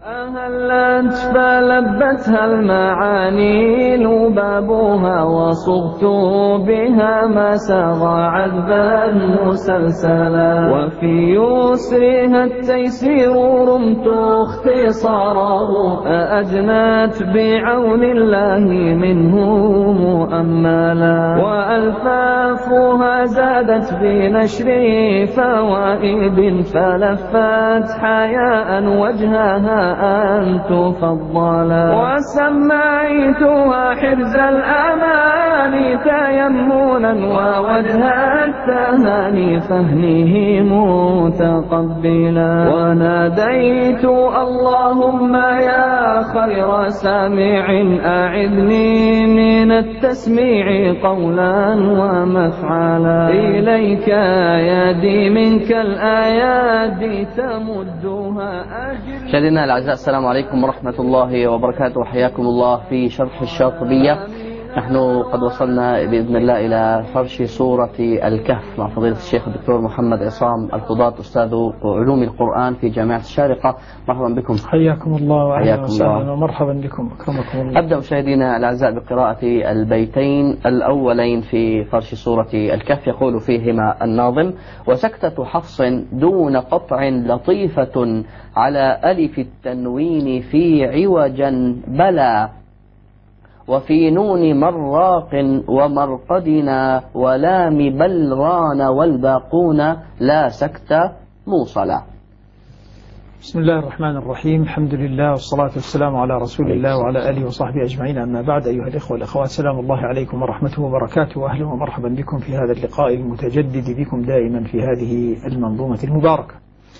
أهلت فلبتها المعاني لبابها وصغت بها ما ساغ عذبا مسلسلا وفي يسرها التيسير رمت اختصاره أأجنت بعون الله منه مؤملا وألفافها زادت بنشر فوائد فلفت حياء وجهها أن تفضلا وسميتها حرز الأمان تيمنا ووجه التهاني فهنه متقبلا وناديت اللهم يا خير سامع أعذني من التسميع قولا ومفعلا إليك يدي منك الآيات تمدها أجل. مشاهدينا الأعزاء، السلام عليكم ورحمة الله وبركاته، حياكم الله في شرح الشاطبية. نحن قد وصلنا بإذن الله إلى فرش سورة الكهف مع فضيلة الشيخ الدكتور محمد عصام القضاة أستاذ علوم القرآن في جامعة الشارقة. مرحبا بكم. حياكم الله وأهلا وسهلا ومرحبا بكم، أكرمكم الله. أبدأ مشاهدينا الأعزاء بقراءة البيتين الأولين في فرش سورة الكهف. يقول فيهما الناظم: وسكتة حفص دون قطع لطيفة على ألف التنوين في عوجا بلا وفي نون مراق ومرقدنا ولام بلران والباقون لا سكت موصلا. بسم الله الرحمن الرحيم، الحمد لله والصلاة والسلام على رسول الله وعلى آله وصحبه أجمعين، أما بعد. أيها الإخوة والأخوات، سلام الله عليكم ورحمته وبركاته، وأهلا ومرحبا بكم في هذا اللقاء المتجدد بكم دائما في هذه المنظومة المباركة.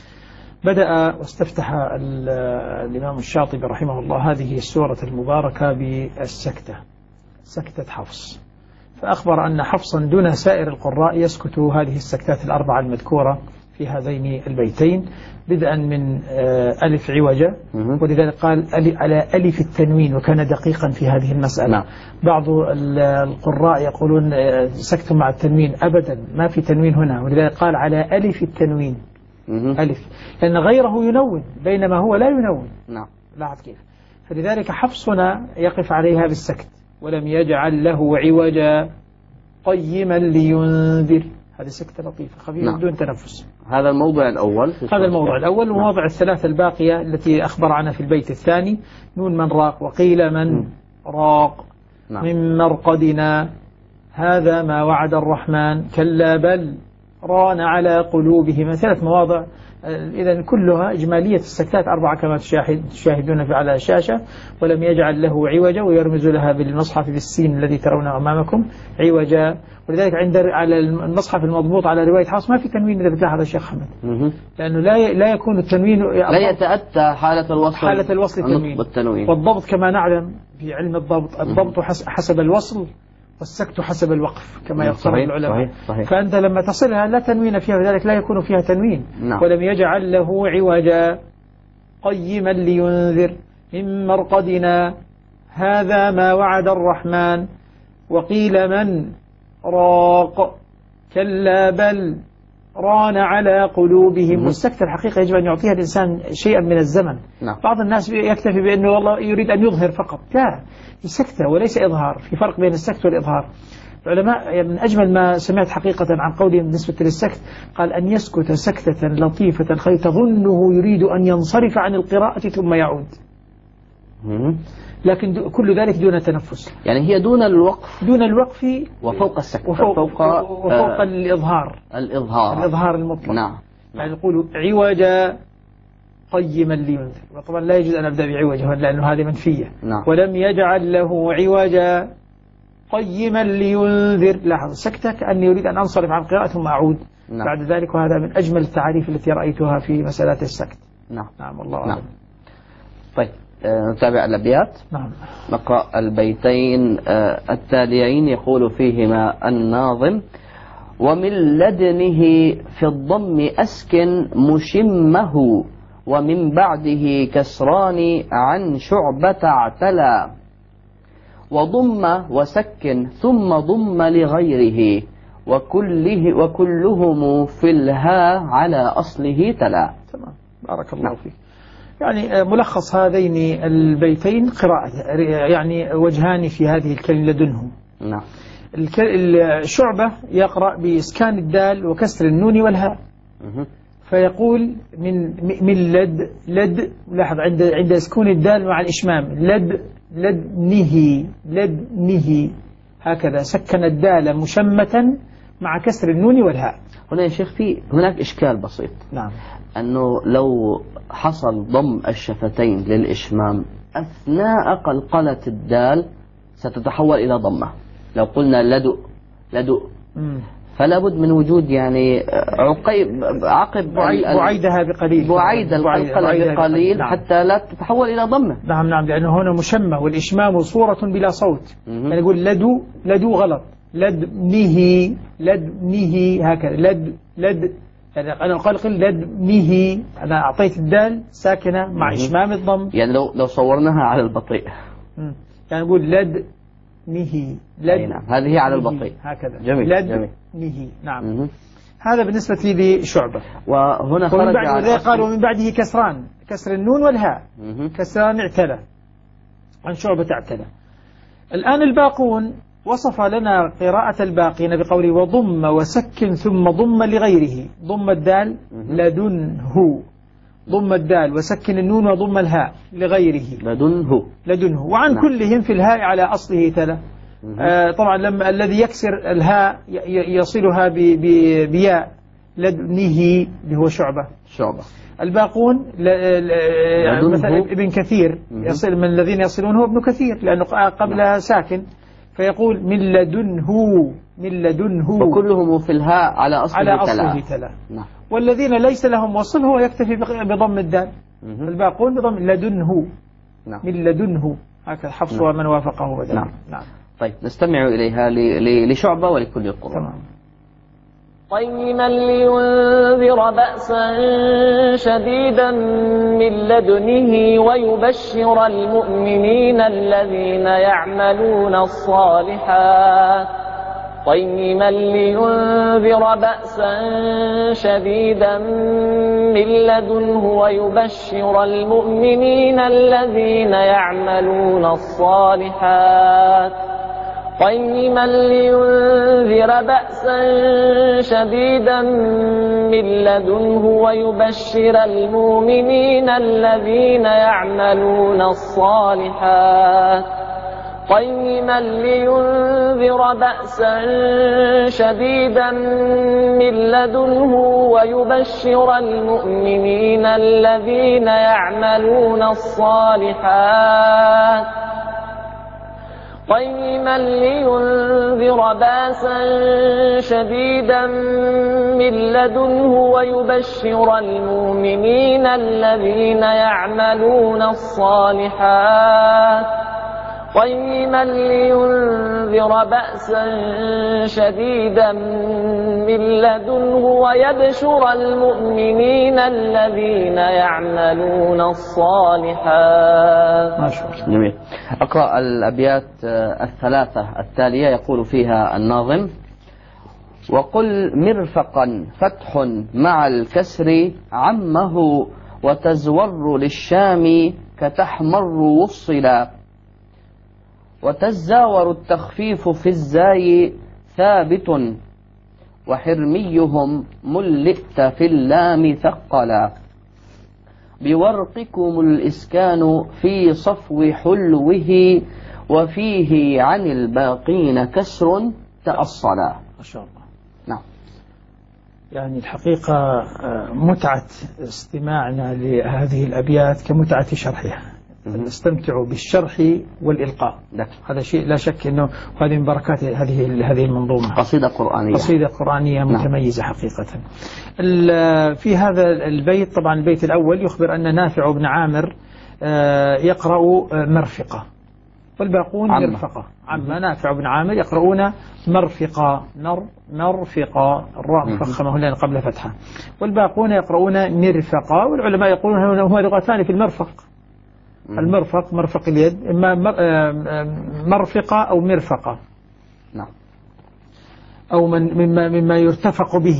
بدأ واستفتح الإمام الشاطبي رحمه الله هذه السورة المباركة بالسكتة، سكتة حفص، فأخبر أن حفصا دون سائر القراء يسكت هذه السكتات الأربعة المذكورة في هذين البيتين، بدءا من ألف عوجة، ولذلك قال على ألف التنوين، وكان دقيقا في هذه المسألة. بعض القراء يقولون سكت مع التنوين، أبدا ما في تنوين هنا، ولذلك قال على ألف التنوين، ألف، لأن غيره ينون بينما هو لا ينون. نعم. لاحظ كيف. فلذلك حفصنا يقف عليها بالسكت، ولم يجعل له عوجا قيما لينذر. هذه سكتة لطيفة خفيفة بدون تنفس. هذا الموضع الأول. هذا الموضع الأول. ومواضع الثلاثة الباقية التي أخبر عنها في البيت الثاني: نون من راق، وقيل من راق، من مرقدنا، هذا ما وعد الرحمن، كلا بل ران على قلوبهم. ثلاث مواضع، إذا كلها إجمالية السكتات أربعة كما تشاهدون على الشاشة. ولم يجعل له عوجا، ويرمز لها بالمصحف بالسين الذي ترونه أمامكم عوجا. ولذلك على المصحف المضبوط على رواية حفص ما في تنوين، إذا بتلاحظ يا شيخ حمد، لأنه لا يكون التنوين، لا يتأتى حالة الوصل التنوين. والضبط كما نعلم في علم الضبط حسب الوصل، والسكت حسب الوقف كما يقصر العلماء. صحيح. فأنت لما تصلها لا تنوين فيها، لذلك لا يكون فيها تنوين. نعم. ولم يجعل له عوجا قيما لينذر، من مرقدنا، هذا ما وعد الرحمن، وقيل من راق، كلا بل ران على قلوبهم. والسكت الحقيقة يجب أن يعطيها الإنسان شيئا من الزمن. نعم. بعض الناس يكتفي بأنه والله يريد أن يظهر فقط، لا، سكتة وليس إظهار، في فرق بين السكت والإظهار. العلماء من أجمل ما سمعت حقيقة عن قولهم بالنسبة للسكت، قال أن يسكت سكتة لطيفة خي تظنه يريد أن ينصرف عن القراءة ثم يعود، لكن كل ذلك دون تنفس، يعني هي دون الوقف وفوق السكت، وفوق الإظهار المطلق. نعم. يعني يقول عوجا قيما لينذر، وطبعا لا يجوز أن أبدأ بعوجه لأنه هذه منفية. نعم. ولم يجعل له عوجا قيما لينذر. لاحظ سكتة كأني يريد أن أنصرف عن قراءة ثم أعود. نعم. بعد ذلك، وهذا من أجمل التعريف التي رأيتها في مسألة السكت. نعم. والله أعلم. طيب، نتابع الأبيات. نعم. نقرأ البيتين التاليين. يقول فيهما الناظم: ومن لدنه في الضم أسكن مشمه، ومن بعده كسران عن شعبة اعتلى، وضم وسكن ثم ضم لغيره، وكلهم في الها على أصله تلا. تمام، بارك الله فيك. يعني ملخص هذين البيتين قراءة، يعني وجهان في هذه الكلمة لدنه. نعم. الشعبة يقرأ بإسكان الدال وكسر النون والهاء، فيقول من لد لاحظ عند سكون الدال مع الإشمام لدنه هكذا سكن الدال مشمة مع كسر النون والهاء. هنا يا شيخ هناك إشكال بسيط. نعم. أنه لو حصل ضم الشفتين للإشمام أثناء قلقلة الدال ستتحول إلى ضمة. لو قلنا لدؤ فلا بد من وجود يعني عقب بعيدها بقليل، بعيد القلقلة بقليل. نعم. حتى لا تتحول إلى ضمة. نعم لأنه هنا مشمة والإشمام صورة بلا صوت. يعني يقول لدو غلط، لدنه هكذا لد يعني أنا أقول لدنه، أنا أعطيت الدال ساكنة مع إشمام الضم. يعني لو صورناها على البطيء يعني نقول لدنه نعم. هذه على البطيء هكذا. جميل. لدنه. نعم. هذا بالنسبة لشعبة. وهنا خرج قال ومن بعده كسران، كسر النون والهاء. كسران اعتلى، عن شعبة اعتلى. الآن الباقون وصف لنا قراءة الباقين بقوله وضم وسكن ثم ضم لغيره. ضم الدال لدنه، ضم الدال وسكن النون وضم الهاء لغيره لدنه. وعن كلهم في الهاء على أصله تلا. طبعا لما الذي يكسر الهاء يصلها بياء لدنه اللي هو شعبة. الباقون مثلا ابن كثير يصل من الذين يصلون هو ابن كثير لأنه قبلها ساكن، فيقول من لدنه وكلهم في الهاء على أصله تلا. نعم. والذين ليس لهم وصل هو يكتفي بضم الدال. الباقون بضم لدنه. نعم. من لدنه هكذا حفص ومن وافقه بدل. نعم. طيب نستمع إليها لشعبة ولكل القرآن. قيما لينذر بأسا شديدا من لدنه ويبشر المؤمنين الذين يعملون الصالحات قيما لينذر بأسا شديدا من لدنه ويبشر المؤمنين الذين يعملون الصالحات قيما لينذر بأسا شديدا من لدنه ويبشر المؤمنين الذين يعملون الصالحات قيما لينذر بأسا شديدا من لدنه ويبشر المؤمنين الذين يعملون الصالحات قيما لينذر بأسا شديدا من لدنه ويبشر المؤمنين الذين يعملون الصالحات قيما لينذر بأسا شديدا من لدنه ويبشر المؤمنين الذين يعملون الصالحات. ما شاء الله. جميل. أقرأ الأبيات الثلاثة التالية. يقول فيها الناظم وقل مرفقا فتح مع الكسر عمه وتزور للشام كتحمر وصلا وتزاور التخفيف في الزاي ثابت وحرميهم ملئت في اللام ثقلا بورقكم الإسكان في صفو حلوه وفيه عن الباقين كسر تأصلا. ما شاء الله. نعم. يعني الحقيقة متعة استماعنا لهذه الأبيات كمتعة شرحها. نستمتع بالشرح والإلقاء. هذا شيء لا شك أنه هذه من بركات هذه المنظومة. قصيدة قرآنية متميزة. نعم. حقيقة في هذا البيت طبعا البيت الأول يخبر أن نافع بن عامر يقرأ مرفقة والباقون مرفقة. عما نافع بن عامر يقرؤون مرفقة مرفقة الراء مفخمة لأن قبل فتحة، والباقون يقرؤون مرفقة، والعلماء يقولون هما لغتان في المرفق. المرفق مرفق اليد إما مرفقة أو مرفقة. نعم. أو مما يرتفق به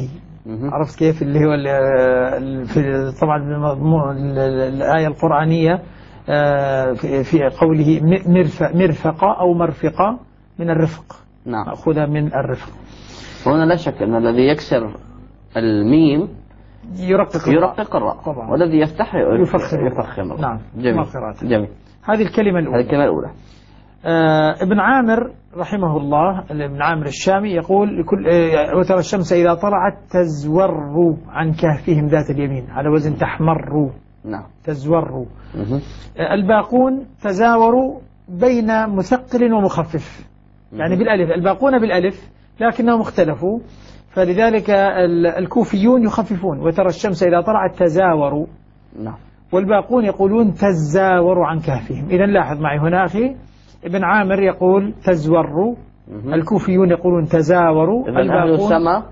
عرفت كيف؟ اللي هو طبعا الآية القرآنية في قوله مرفقة أو مرفقة من الرفق، نعم، مأخوذة من الرفق. وهنا لا شك أن الذي يكسر الميم يرقق الراء طبعا، والذي يفتح يفخم. نعم، جميل. هذه الكلمة الأولى. ابن عامر رحمه الله، ابن عامر الشامي يقول وترى الشمس إذا طلعت تزور عن كهفهم ذات اليمين، على وزن تحمر. نعم، تزور. الباقون تزاوروا بين مثقل ومخفف، يعني بالألف، الباقون بالألف لكنهم اختلفوا، فلذلك الكوفيون يخففون وترى الشمس إذا طلعت تزاوروا. نعم. والباقون يقولون تزاوروا عن كهفهم. إذن لاحظ معي هنا أخي، ابن عامر يقول تزوروا، الكوفيون يقولون تزاوروا، أهل السماء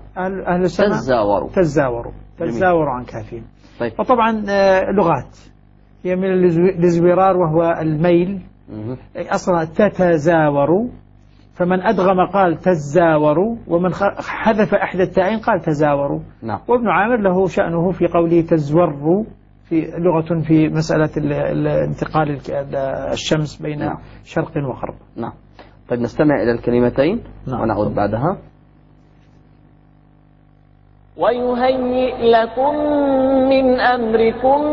تزاوروا عن كهفهم. طيب. وطبعا لغات هي من الازورار وهو الميل، أصلا تتزاوروا، فمن أدغم قال تزاوروا، ومن حذف إحدى التاءين قال تزاوروا. نعم. وابن عامر له شأنه في قوله تزوروا، في لغة في مسألة انتقال الشمس بين نعم. شرق وغرب. نعم. طيب نستمع إلى الكلمتين. نعم. ونعود بعدها. ويهيئ لكم من أمركم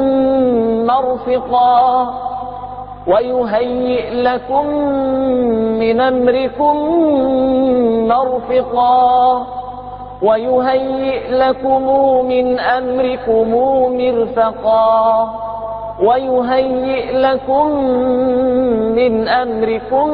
مرفقا، ويهيئ لكم من أمركم مرفقا، ويهيئ لكم من أمركم مرفقا، ويهيئ لكم من أمركم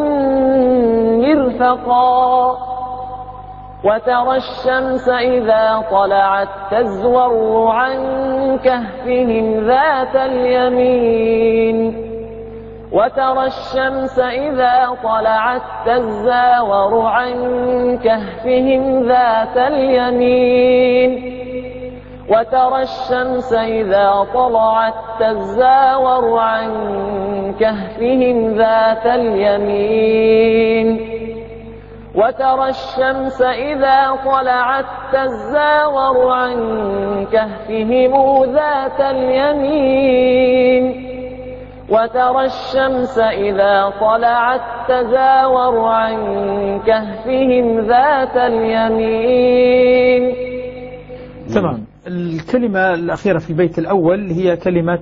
مرفقا. وترى الشمس إذا طلعت تزور عن كهفهم ذات اليمين، وترى الشمس إذا طلعت تزاور عن كهفهم ذات اليمين، وترى الشمس إذا طلعت تزاور عن كهفهم ذات اليمين، وترى الشمس إذا طلعت تزاور عن كهفهم ذات اليمين، وترى الشمس إذا طلعت تزاور عن كهفهم ذات اليمين. تمام. الكلمة الأخيرة في البيت الأول هي كلمة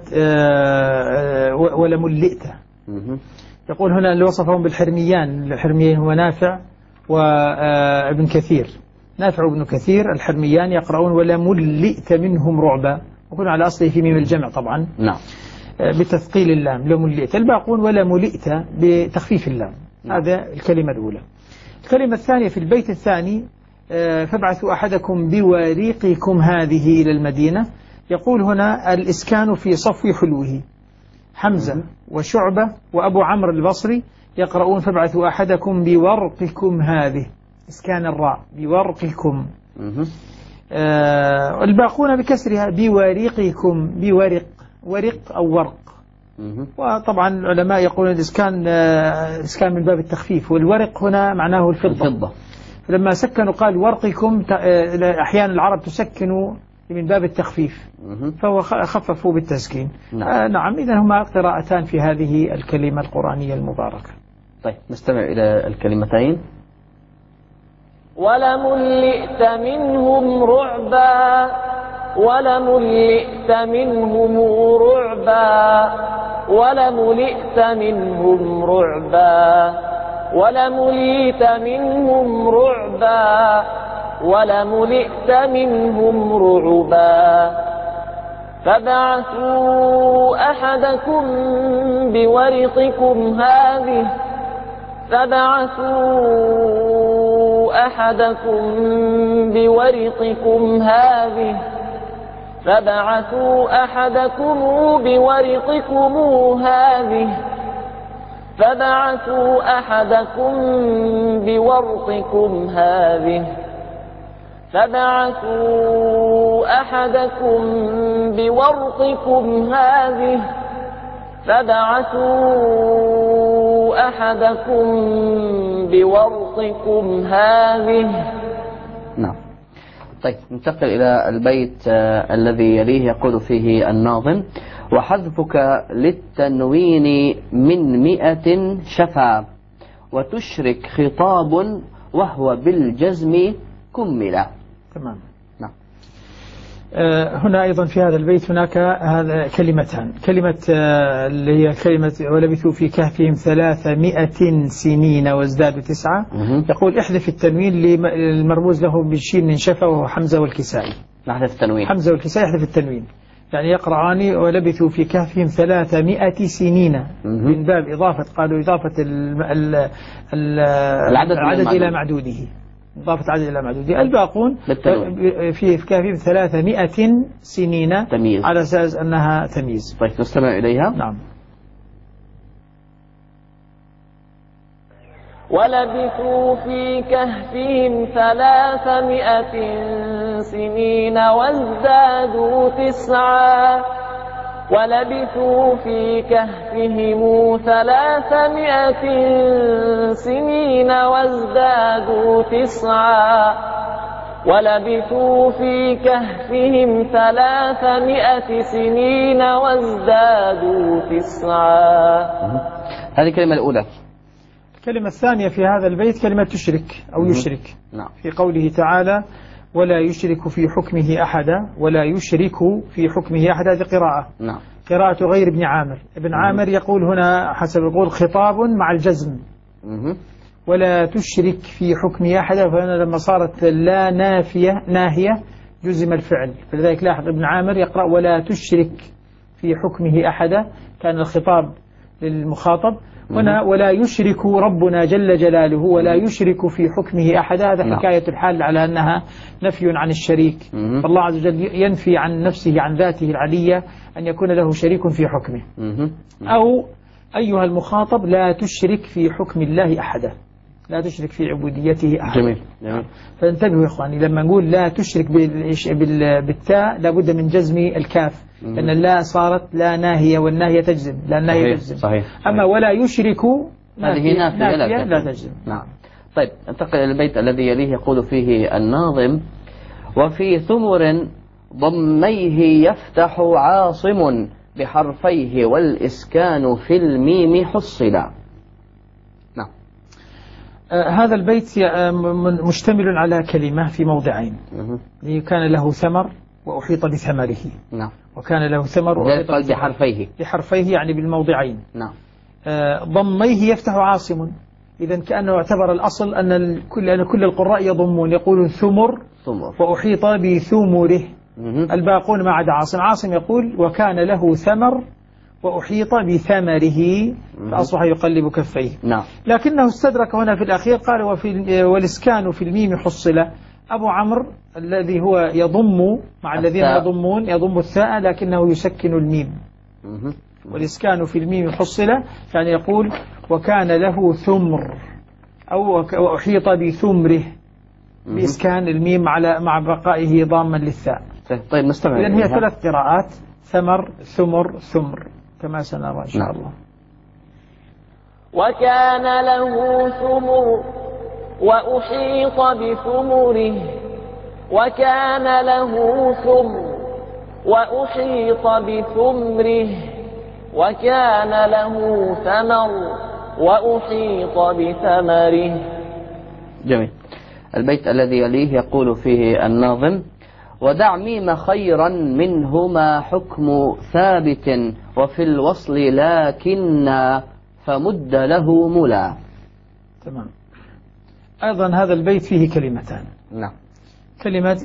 ولملئت. يقول هنا اللي وصفهم بالحرميان، الحرميين هو نافع وابن كثير. نافع وابن كثير الحرميان يقرؤون ولملئت منهم رعبا، وكنا على أصله في ميم الجمع طبعا. نعم. بتثقيل اللام لملئت. الباقون ولملئت بتخفيف اللام. هذا الكلمة الأولى. الكلمة الثانية في البيت الثاني فابعثوا أحدكم بوريقكم هذه إلى المدينة. يقول هنا الإسكان في صفو حلوه. حمزة وشعبة وأبو عمرو البصري يقرؤون فابعثوا أحدكم بورقكم هذه، إسكان الراء بورقكم. الباقون بكسرها بوريقكم، بورق، ورق أو ورق. وطبعا العلماء يقولون الإسكان من باب التخفيف، والورق هنا معناه الفضة. لما سكنوا قال ورقكم، أحيانا العرب تسكنوا من باب التخفيف، فهو خففوا بالتسكين. نعم. إذن هما قراءتان في هذه الكلمة القرآنية المباركة. طيب نستمع إلى الكلمتين. ولملئت منهم رعبا، ولملئت منهم رعبا، ولملئت منهم رعبا، ولملئت منهم رعبا، ولملئت منهم رعبا. فابعثوا أحدكم بورقكم هذه، فابعثوا أحدكم بورقكم هذه، فابعثوا أحدكم بورقكم هذه، فابعثوا أحدكم بورقكم هذه، فابعثوا أحدكم بورقكم هذه، فابعثوا أحدكم بورقكم هذه. نعم. طيب ننتقل إلى البيت الذي يليه، يقول فيه الناظم: وحذفك للتنوين من 100 شفا، وتشرك خطاب وهو بالجزم كملا. تمام. نعم. هنا أيضا في هذا البيت هناك هذا كلمتان، كلمة اللي هي كلمة ولبثوا في كهفهم 300 سنين وازدادوا 9. يقول احذف التنوين المرموز له بالشين من شفا وهو حمزة والكسائي. نحذف التنوين، حمزة والكسائي يحذف التنوين، يعني يقرأان ولبثوا في كهفهم 300 سنين من باب إضافة، قالوا إضافة العدد إلى معدوده، إضافة عدد إلى معدوده. الباقون في كهفهم 300 سنين تمييز، على أساس أنها تمييز. طيب نستمع إليها. نعم. ولبثوا في كهفهم 300 سنين وازدادوا 9. ولبثوا في كهفهم 300 سنين وازدادوا 9. ولبثوا في كهفهم 300 سنين وازدادوا 9. هذه الكلمة الأولى. الكلمة الثانية في هذا البيت كلمة تشرك أو يشرك. نعم. في قوله تعالى: ولا يشرك في حكمه أحدا، ولا يشرك في حكمه أحدا، هذه قراءة. نعم. قراءة غير ابن عامر. ابن عامر يقول هنا حسب يقول خطاب مع الجزم. ولا تشرك في حكمه أحدا، فهنا لما صارت لا ناهية جزم الفعل، فلذلك لاحظ ابن عامر يقرأ ولا تشرك في حكمه أحدا، كان الخطاب للمخاطب. هنا ولا يشرك ربنا جل جلاله ولا يشرك في حكمه أحدا، هذا حكاية الحال على أنها نفي عن الشريك. فالله عز وجل ينفي عن نفسه عن ذاته العلية أن يكون له شريك في حكمه. أو أيها المخاطب لا تشرك في حكم الله أحدا، لا تشرك في عبوديته أحدا. جميل. جميل. فانتبهوا يا إخواني، لما نقول لا تشرك بالتاء لابد من جزم الكاف، لأن اللا صارت لا ناهية، والناهية تجزم، لا ناهية تجزم. صحيح. أما ولا يشرك هذه نافية لا تجزم. نعم. طيب انتقل إلى البيت الذي يليه، يقول فيه الناظم: وفي ثمر ضميه يفتح عاصم، بحرفيه والإسكان في الميم حصلا. نعم. هذا البيت مشتمل على كلمة في موضعين. كان له ثمر وأحيط بثمره. نعم. وكان له ثمر وأحيط بحرفيه. بحرفيه يعني بالموضعين. نعم. ضميه يفتح عاصم، إذا كأنه اعتبر الأصل أن كل القراء يضمون، يقولون ثمر وأحيط بثمره. الباقون ما عدا عاصم. عاصم يقول وكان له ثمر وأحيط بثمره، فأصبح يقلب كفيه. نعم. لكنه استدرك هنا في الأخير قال والإسكان في الميم حصل. أبو عمرو الذي هو يضم مع الذين يضمون يضم الثاء لكنه يسكن الميم. والإسكان في الميم حصل يعني يقول وكان له ثمر أو وأحيط بثمره، بإسكان الميم مع بقائه ضاما للثاء. طيب نستمع. إذن هي 3 قراءات: ثمر ثمر ثمر كما سنرى إن شاء الله. وكان له ثمر وأحيط بثمره. وكان له ثمر وأحيط بثمره. وكان له ثمر وأحيط بثمره. جميل. البيت الذي يليه يقول فيه الناظم: ودع ميم خيرا منهما حكم ثابت، وفي الوصل لكن فمد له ملا. تمام. أيضا هذا البيت فيه كلمتان. نعم. كلمة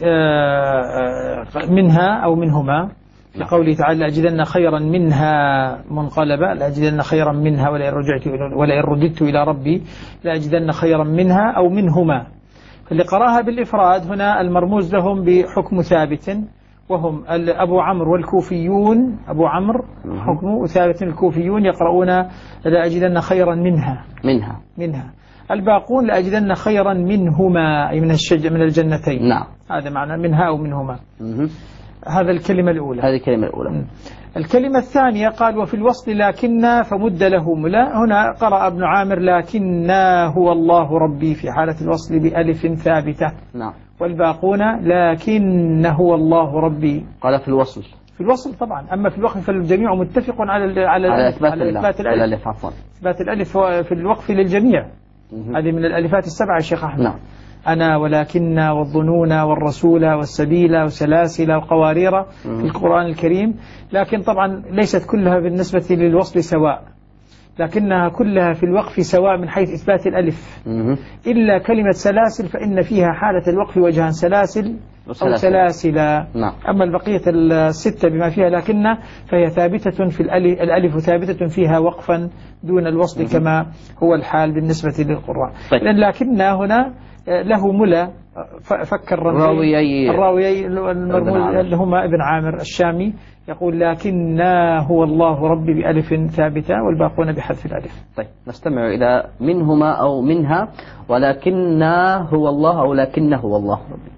منها أو منهما، في قوله تعالى لأجدن خيرا منها منقلبة، لأجدن خيرا منها ولئن رددت إلى ربي لأجدن خيرا منها أو منهما. اللي قراها بالإفراد هنا المرموز لهم بحكم ثابت، وهم أبو عمرو والكوفيون. أبو عمرو حكم ثابت، الكوفيون يقرؤون لأجدن خيرا منها. الباقون لأجدن خيرا منهما، أي من الجنتين. نعم. هذا معنى منها أو منهما. هذا الكلمة الأولى. هذه الكلمة الأولى. الكلمة الثانية قال وفي الوصل لكن فمد له ملا. هنا قرأ ابن عامر لكن هو الله ربي في حالة الوصل بألف ثابتة. نعم. والباقون لكن هو الله ربي. قال في الوصل. في الوصل طبعا، أما في الوقف فالجميع متفق على إثبات الألف. إثبات الألف في الوقف للجميع. هذه من الألفات السبعة يا شيخ أحمد. نعم. أنا ولكن والظنون والرسول والسبيل وسلاسل وقوارير في القرآن الكريم، لكن طبعا ليست كلها بالنسبة للوصل سواء، لكنها كلها في الوقف سواء من حيث إثبات الألف، إلا كلمة سلاسل فإن فيها حالة الوقف وجها سلاسل أو سلاسل. نعم. أما البقية الستة بما فيها لكن فهي ثابتة في الألف ثابتة فيها وقفا دون الوصل كما هو الحال بالنسبة للقراء. طيب. لكن هنا له ملا فكر الراويي المرموز اللي هما ابن عامر الشامي يقول لكن هو الله ربي بألف ثابتة والباقون بحذف الألف. طيب نستمع إلى منهما أو منها ولكن هو الله أو لكن هو الله ربي.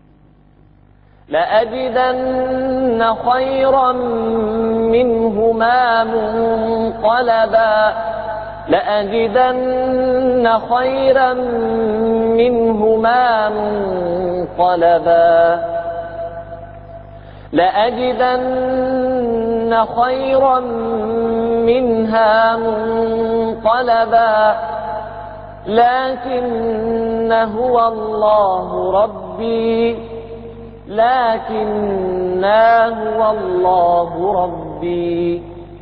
لأجدن خيرا منهما منقلبا لأجدن خيرا منهما منقلبا لأجدن خيرا منها منقلبا لكن هو الله ربي لكن هو الله ربي.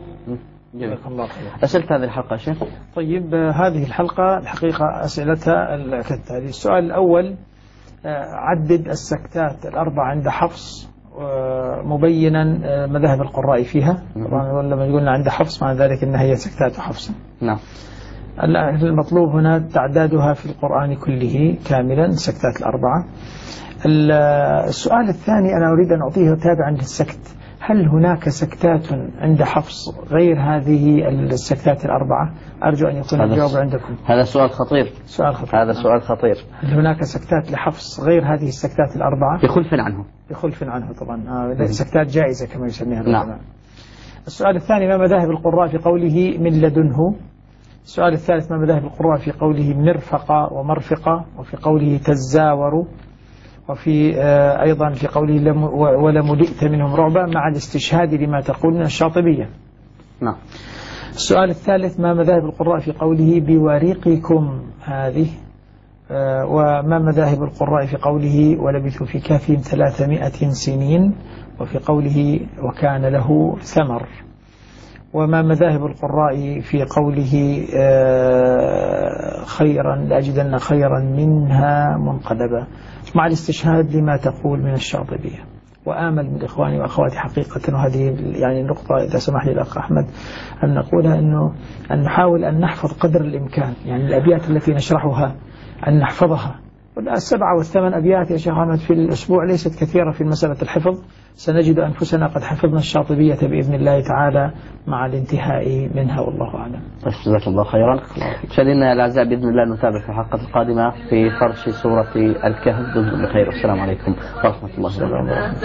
أسئلة هذه الحلقة شيخ. طيب هذه الحلقة الحقيقة أسئلتها كالتالي. السؤال الأول عدد السكتات الأربع عند حفص مبينا مذاهب القراء فيها. طبعا لما يقولنا عند حفص مع ذلك أنها هي سكتات حفص. نعم. المطلوب هنا تعدادها في القرآن كله كاملا سكتات الأربعة. السؤال الثاني أنا أريد أن أعطيه تابعا للسكت. هل هناك سكتات عند حفص غير هذه السكتات الأربعة؟ أرجو أن يكون الجواب عندكم. هذا سؤال خطير. هذا سؤال خطير. هل هناك سكتات لحفص غير هذه السكتات الأربعة؟ بخلف عنه. بخلف عنه طبعا. سكتات جائزة كما يسميها العلماء. نعم. السؤال الثاني ما مذاهب القراء في قوله من لدنه؟ السؤال الثالث ما مذاهب القراء في قوله مرفقة ومرفقة وفي قوله تزاور وفي أيضا في قوله ولملئت منهم رعبا مع الاستشهاد لما تقول من الشاطبية. نعم. السؤال الثالث ما مذاهب القراء في قوله بوريقكم هذه وما مذاهب القراء في قوله ولبثوا في كهفهم 300 سنين وفي قوله وكان له ثمر وما مذاهب القراء في قوله خيرا لأجدن خيرا منها منقلبا مع الاستشهاد لما تقول من الشاطبية. وآمل من إخواني وأخواتي حقيقة وهذه يعني النقطة إذا سمح لي الأخ أحمد أن نقولها أن نحاول أن نحفظ قدر الإمكان يعني الأبيات التي نشرحها أن نحفظها. والسبعة والثمان أبيات يا شيخ أحمد في الأسبوع ليست كثيرة في مسألة الحفظ. سنجد أنفسنا قد حفظنا الشاطبية بإذن الله تعالى مع الانتهاء منها والله أعلم. جزاك الله خيرا. مشاهدينا الأعزاء بإذن الله نتابع في الحلقة القادمة في فرش سورة الكهف. دمتم بخير والسلام عليكم ورحمة الله وبركاته.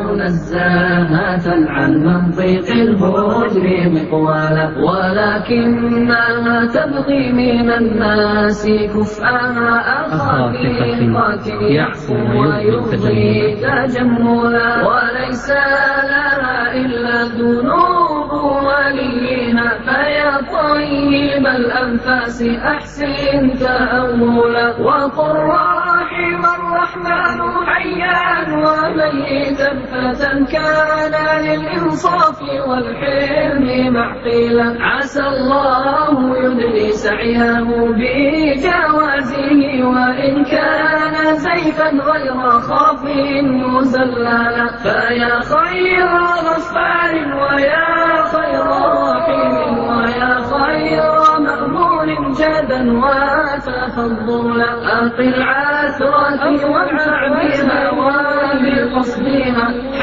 نزاهة عن منطق الهجر مقوالا ولكنها تبغي من الناس كفءها أخاف يعفو ويبغي تجملا وليس لها إلا ذنوب وليها فيا طيب الأنفاس أحسن تأولا وقل رحم الرحمن حيا وميتا فتى كان للإنصاف والحلم معقيلا عسى الله يدري سعيه بجوازه وإن كان زيفا غير خاف مزللا فيا خير غفار ويا خير رحيم ويا خير مأمون جدا وتفضلا أقل عثرتي وانفع بها وبقصدها